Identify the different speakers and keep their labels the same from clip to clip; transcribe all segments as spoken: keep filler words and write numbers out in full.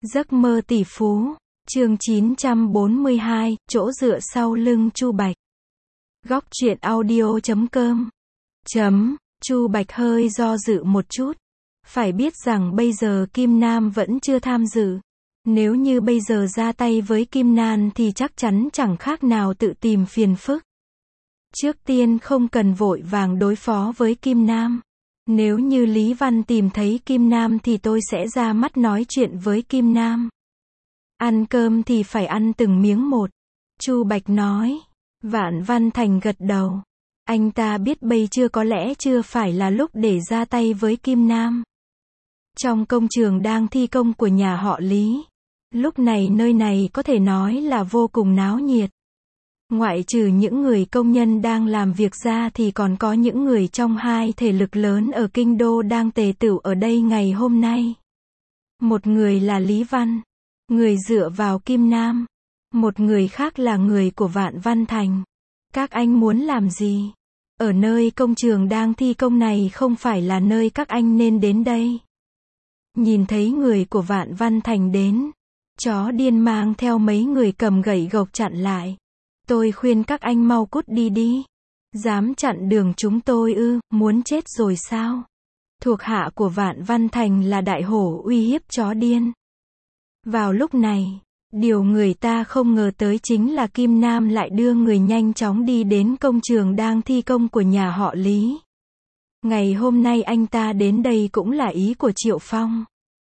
Speaker 1: Giấc mơ tỷ phú, chương chín trăm bốn mươi hai, chỗ dựa sau lưng Chu Bạch. Góc truyện audio chấm com. Chấm, Chu Bạch hơi do dự một chút. Phải biết rằng bây giờ Kim Nam vẫn chưa tham dự. Nếu như bây giờ ra tay với Kim Nam thì chắc chắn chẳng khác nào tự tìm phiền phức. Trước tiên không cần vội vàng đối phó với Kim Nam. Nếu như Lý Văn tìm thấy Kim Nam thì tôi sẽ ra mắt nói chuyện với Kim Nam. Ăn cơm thì phải ăn từng miếng một. Chu Bạch nói. Vạn Văn Thành gật đầu. Anh ta biết bây chưa có lẽ chưa phải là lúc để ra tay với Kim Nam. Trong công trường đang thi công của nhà họ Lý. Lúc này nơi này có thể nói là vô cùng náo nhiệt. Ngoại trừ những người công nhân đang làm việc ra thì còn có những người trong hai thể lực lớn ở kinh đô đang tề tựu ở đây ngày hôm nay. Một người là Lý Văn, người dựa vào Kim Nam. Một người khác là người của Vạn Văn Thành. Các anh muốn làm gì? Ở nơi công trường đang thi công này không phải là nơi các anh nên đến đây. Nhìn thấy người của Vạn Văn Thành đến, chó điên mang theo mấy người cầm gậy gộc chặn lại. Tôi khuyên các anh mau cút đi đi. Dám chặn đường chúng tôi ư, muốn chết rồi sao? Thuộc hạ của Vạn Văn Thành là đại hổ uy hiếp chó điên. Vào lúc này, điều người ta không ngờ tới chính là Kim Nam lại đưa người nhanh chóng đi đến công trường đang thi công của nhà họ Lý. Ngày hôm nay anh ta đến đây cũng là ý của Triệu Phong.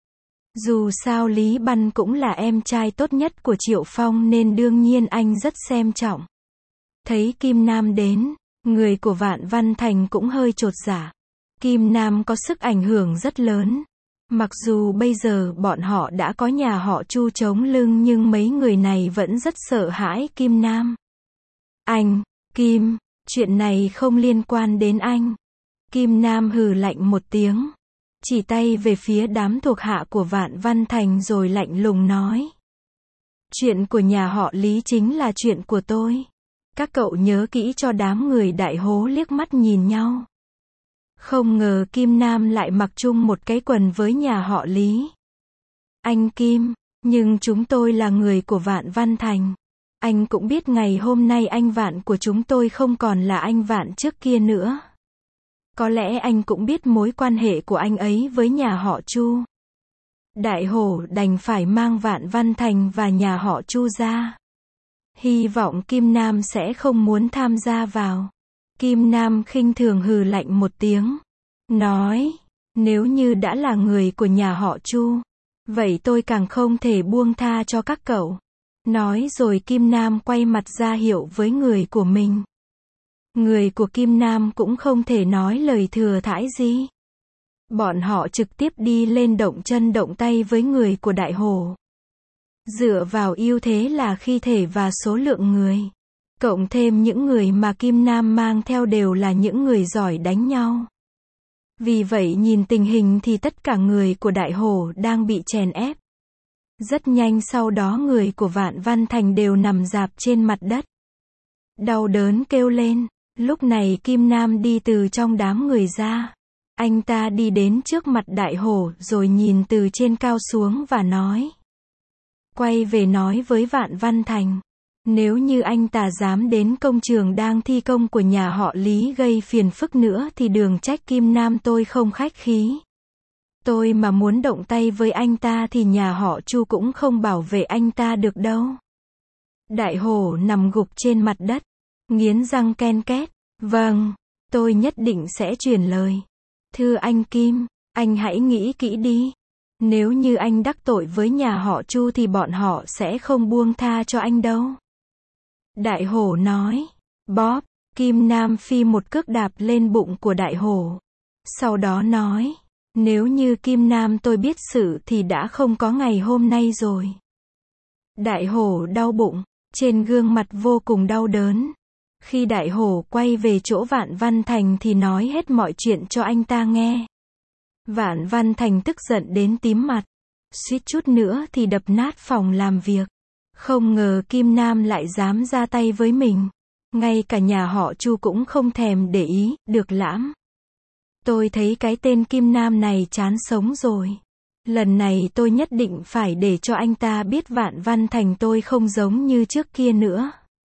Speaker 1: Dù sao Lý Băn cũng là em trai tốt nhất của Triệu Phong nên đương nhiên anh rất xem trọng. Thấy Kim Nam đến, người của Vạn Văn Thành cũng hơi chột dạ. Kim Nam có sức ảnh hưởng rất lớn. Mặc dù bây giờ bọn họ đã có nhà họ Chu chống lưng nhưng mấy người này vẫn rất sợ hãi Kim Nam. Anh, Kim, chuyện này không liên quan đến anh. Kim Nam hừ lạnh một tiếng. Chỉ tay về phía đám thuộc hạ của Vạn Văn Thành rồi lạnh lùng nói. Chuyện của nhà họ Lý chính là chuyện của tôi. Các cậu nhớ kỹ cho đám người đại hố liếc mắt nhìn nhau. Không ngờ Kim Nam lại mặc chung một cái quần với nhà họ Lý. Anh Kim, nhưng chúng tôi là người của Vạn Văn Thành. Anh cũng biết ngày hôm nay anh Vạn của chúng tôi không còn là anh Vạn trước kia nữa. Có lẽ anh cũng biết mối quan hệ của anh ấy với nhà họ Chu. Đại hổ đành phải mang Vạn Văn Thành và nhà họ Chu ra. Hy vọng Kim Nam sẽ không muốn tham gia vào. Kim Nam khinh thường hừ lạnh một tiếng. Nói, nếu như đã là người của nhà họ Chu, vậy tôi càng không thể buông tha cho các cậu. Nói rồi Kim Nam quay mặt ra hiệu với người của mình. Người của Kim Nam cũng không thể nói lời thừa thãi gì. Bọn họ trực tiếp đi lên động chân động tay với người của đại hổ. Dựa vào ưu thế là khi thể và số lượng người. Cộng thêm những người mà Kim Nam mang theo đều là những người giỏi đánh nhau. Vì vậy nhìn tình hình thì tất cả người của đại hổ đang bị chèn ép. Rất nhanh sau đó người của Vạn Văn Thành đều nằm rạp trên mặt đất. Đau đớn kêu lên. Lúc này Kim Nam đi từ trong đám người ra. Anh ta đi đến trước mặt đại hổ rồi nhìn từ trên cao xuống và nói. Quay về nói với Vạn Văn Thành. Nếu như anh ta dám đến công trường đang thi công của nhà họ Lý gây phiền phức nữa thì đừng trách Kim Nam tôi không khách khí. Tôi mà muốn động tay với anh ta thì nhà họ Chu cũng không bảo vệ anh ta được đâu. Đại hổ nằm gục trên mặt đất. Nghiến răng ken két. Vâng, tôi nhất định sẽ truyền lời. Thưa anh Kim, anh hãy nghĩ kỹ đi. Nếu như anh đắc tội với nhà họ Chu thì bọn họ sẽ không buông tha cho anh đâu. Đại hổ nói. Bóp, Kim Nam phi một cước đạp lên bụng của đại hổ. Sau đó nói. Nếu như Kim Nam tôi biết sự thì đã không có ngày hôm nay rồi. Đại hổ đau bụng, trên gương mặt vô cùng đau đớn. Khi đại hổ quay về chỗ Vạn Văn Thành thì nói hết mọi chuyện cho anh ta nghe. Vạn Văn Thành tức giận đến tím mặt. Suýt chút nữa thì đập nát phòng làm việc. Không ngờ Kim Nam lại dám ra tay với mình. Ngay cả nhà họ Chu cũng không thèm để ý, được lắm. Tôi thấy cái tên Kim Nam này chán sống rồi. Lần này tôi nhất định phải để cho anh ta biết Vạn Văn Thành tôi không giống như trước kia nữa.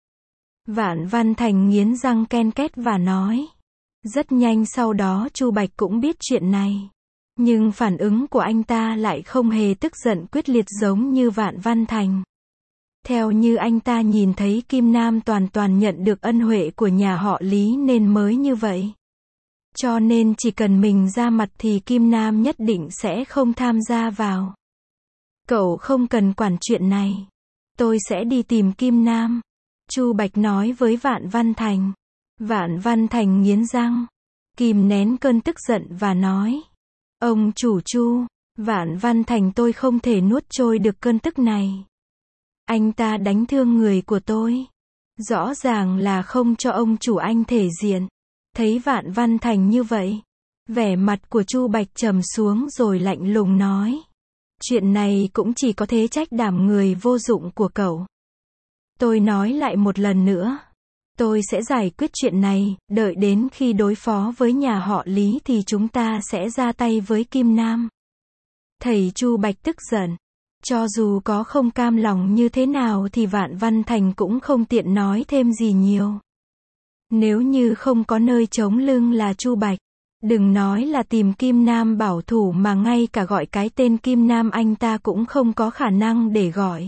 Speaker 1: Vạn Văn Thành nghiến răng ken két và nói. Rất nhanh sau đó Chu Bạch cũng biết chuyện này. Nhưng phản ứng của anh ta lại không hề tức giận quyết liệt giống như Vạn Văn Thành. Theo như anh ta nhìn thấy Kim Nam toàn toàn nhận được ân huệ của nhà họ Lý nên mới như vậy. Cho nên chỉ cần mình ra mặt thì Kim Nam nhất định sẽ không tham gia vào. Cậu không cần quản chuyện này. Tôi sẽ đi tìm Kim Nam. Chu Bạch nói với Vạn Văn Thành. Vạn Văn Thành nghiến răng, kìm nén cơn tức giận và nói. Ông chủ Chu, Vạn Văn Thành tôi không thể nuốt trôi được cơn tức này. Anh ta đánh thương người của tôi. Rõ ràng là không cho ông chủ anh thể diện. Thấy Vạn Văn Thành như vậy, vẻ mặt của Chu Bạch trầm xuống rồi lạnh lùng nói. Chuyện này cũng chỉ có thế trách đảm người vô dụng của cậu. Tôi nói lại một lần nữa. Tôi sẽ giải quyết chuyện này, đợi đến khi đối phó với nhà họ Lý thì chúng ta sẽ ra tay với Kim Nam. Thầy Chu Bạch tức giận. Cho dù có không cam lòng như thế nào thì Vạn Văn Thành cũng không tiện nói thêm gì nhiều. Nếu như không có nơi chống lưng là Chu Bạch, đừng nói là tìm Kim Nam bảo thủ mà ngay cả gọi cái tên Kim Nam anh ta cũng không có khả năng để gọi.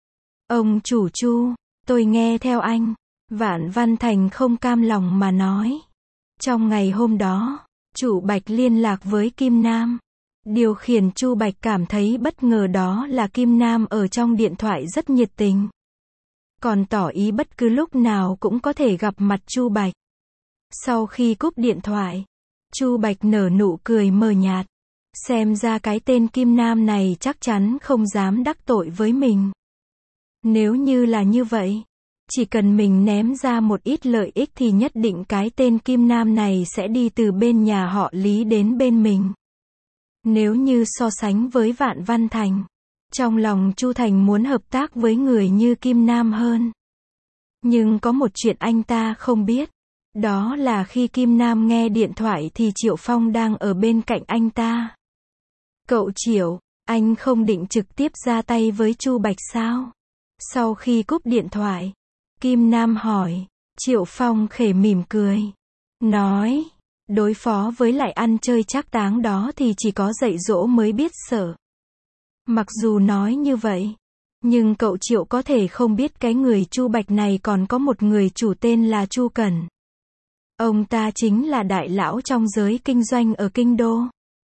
Speaker 1: Ông chủ Chu, tôi nghe theo anh. Vạn Văn Thành không cam lòng mà nói. Trong ngày hôm đó, Chu Bạch liên lạc với Kim Nam. Điều khiến Chu Bạch cảm thấy bất ngờ đó là Kim Nam ở trong điện thoại rất nhiệt tình. Còn tỏ ý bất cứ lúc nào cũng có thể gặp mặt Chu Bạch. Sau khi cúp điện thoại, Chu Bạch nở nụ cười mờ nhạt. Xem ra cái tên Kim Nam này chắc chắn không dám đắc tội với mình. Nếu như là như vậy, chỉ cần mình ném ra một ít lợi ích thì nhất định cái tên Kim Nam này sẽ đi từ bên nhà họ Lý đến bên mình. Nếu như so sánh với Vạn Văn Thành, trong lòng Chu Thành muốn hợp tác với người như Kim Nam hơn. Nhưng có một chuyện anh ta không biết. Đó là khi Kim Nam nghe điện thoại thì Triệu Phong đang ở bên cạnh anh ta. Cậu Triệu, anh không định trực tiếp ra tay với Chu Bạch sao? Sau khi cúp điện thoại, Kim Nam hỏi. Triệu Phong khẽ mỉm cười. Nói, đối phó với lại ăn chơi trác táng đó thì chỉ có dạy dỗ mới biết sợ. Mặc dù nói như vậy, nhưng cậu Triệu có thể không biết cái người Chu Bạch này còn có một người chủ tên là Chu Cẩn. Ông ta chính là đại lão trong giới kinh doanh ở Kinh Đô.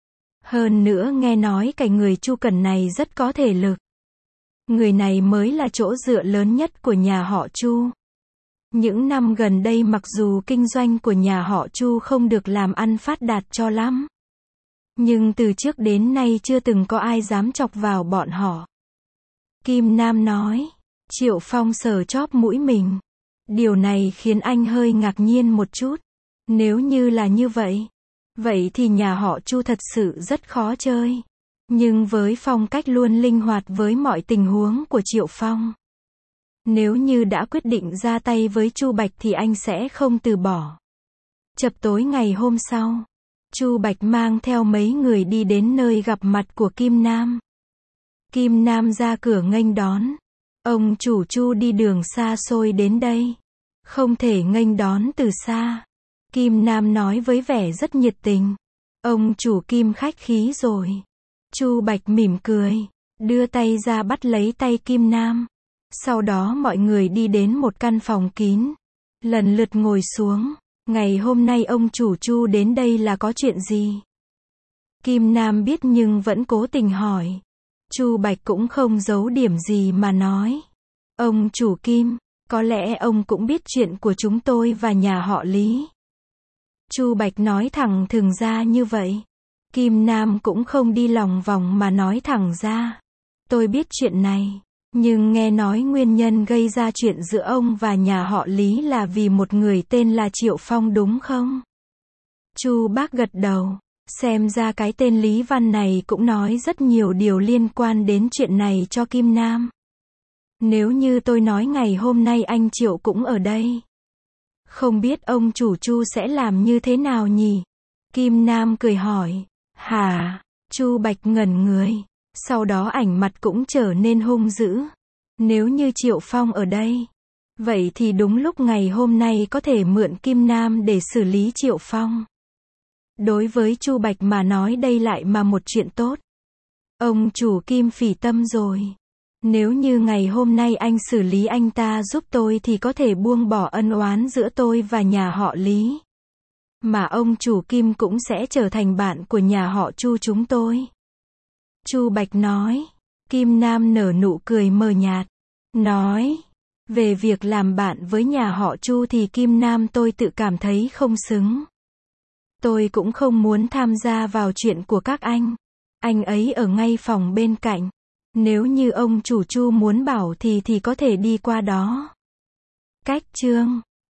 Speaker 1: Hơn nữa nghe nói cái người Chu Cẩn này rất có thể lực. Người này mới là chỗ dựa lớn nhất của nhà họ Chu. Những năm gần đây mặc dù kinh doanh của nhà họ Chu không được làm ăn phát đạt cho lắm, nhưng từ trước đến nay chưa từng có ai dám chọc vào bọn họ. Kim Nam nói. Triệu Phong sờ chóp mũi mình. Điều này khiến anh hơi ngạc nhiên một chút. Nếu như là như vậy, vậy thì nhà họ Chu thật sự rất khó chơi. Nhưng với phong cách luôn linh hoạt với mọi tình huống của Triệu Phong, nếu như đã quyết định ra tay với Chu Bạch thì anh sẽ không từ bỏ. Chập tối ngày hôm sau, Chu Bạch mang theo mấy người đi đến nơi gặp mặt của Kim Nam. Kim Nam ra cửa nghênh đón. Ông chủ Chu đi đường xa xôi đến đây, không thể nghênh đón từ xa. Kim Nam nói với vẻ rất nhiệt tình. Ông chủ Kim khách khí rồi. Chu Bạch mỉm cười, đưa tay ra bắt lấy tay Kim Nam. Sau đó mọi người đi đến một căn phòng kín, lần lượt ngồi xuống. Ngày hôm nay ông chủ Chu đến đây là có chuyện gì? Kim Nam biết nhưng vẫn cố tình hỏi. Chu Bạch cũng không giấu điểm gì mà nói. Ông chủ Kim, có lẽ ông cũng biết chuyện của chúng tôi và nhà họ Lý. Chu Bạch nói thẳng thừng ra như vậy. Kim Nam cũng không đi lòng vòng mà nói thẳng ra. Tôi biết chuyện này, nhưng nghe nói nguyên nhân gây ra chuyện giữa ông và nhà họ Lý là vì một người tên là Triệu Phong đúng không? Chu Bác gật đầu. Xem ra cái tên Lý Văn này cũng nói rất nhiều điều liên quan đến chuyện này cho Kim Nam. Nếu như tôi nói ngày hôm nay anh Triệu cũng ở đây, không biết ông chủ Chu sẽ làm như thế nào nhỉ? Kim Nam cười hỏi. Hả? Chu Bạch ngẩn người. Sau đó ảnh mặt cũng trở nên hung dữ. Nếu như Triệu Phong ở đây, vậy thì đúng lúc ngày hôm nay có thể mượn Kim Nam để xử lý Triệu Phong. Đối với Chu Bạch mà nói đây lại mà một chuyện tốt. Ông chủ Kim Phỉ tâm rồi. Nếu như ngày hôm nay anh xử lý anh ta giúp tôi thì có thể buông bỏ ân oán giữa tôi và nhà họ Lý. Mà ông chủ Kim cũng sẽ trở thành bạn của nhà họ Chu chúng tôi. Chu Bạch nói. Kim Nam nở nụ cười mờ nhạt. Nói. Về việc làm bạn với nhà họ Chu thì Kim Nam tôi tự cảm thấy không xứng. Tôi cũng không muốn tham gia vào chuyện của các anh. Anh ấy ở ngay phòng bên cạnh. Nếu như ông chủ Chu muốn bảo thì thì có thể đi qua đó. Cách chương